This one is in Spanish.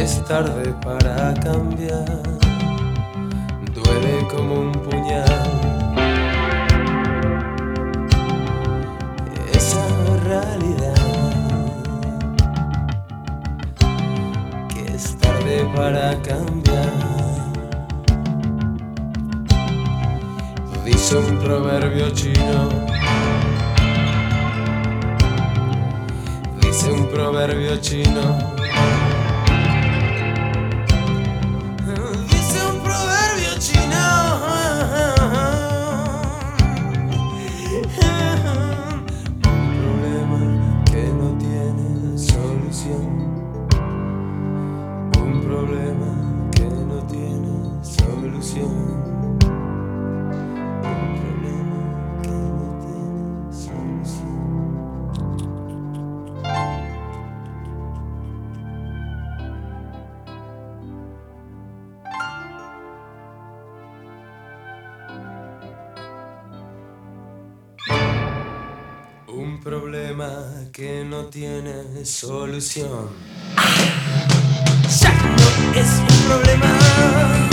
Es tarde para cambiar, duele como un puñal esa realidad, que es tarde para cambiar. Dice un proverbio chino, dice un proverbio chino. Un problema que no tiene solución. Un problema que no tiene solución. Un problema que no tiene solución. Ya no es un problema.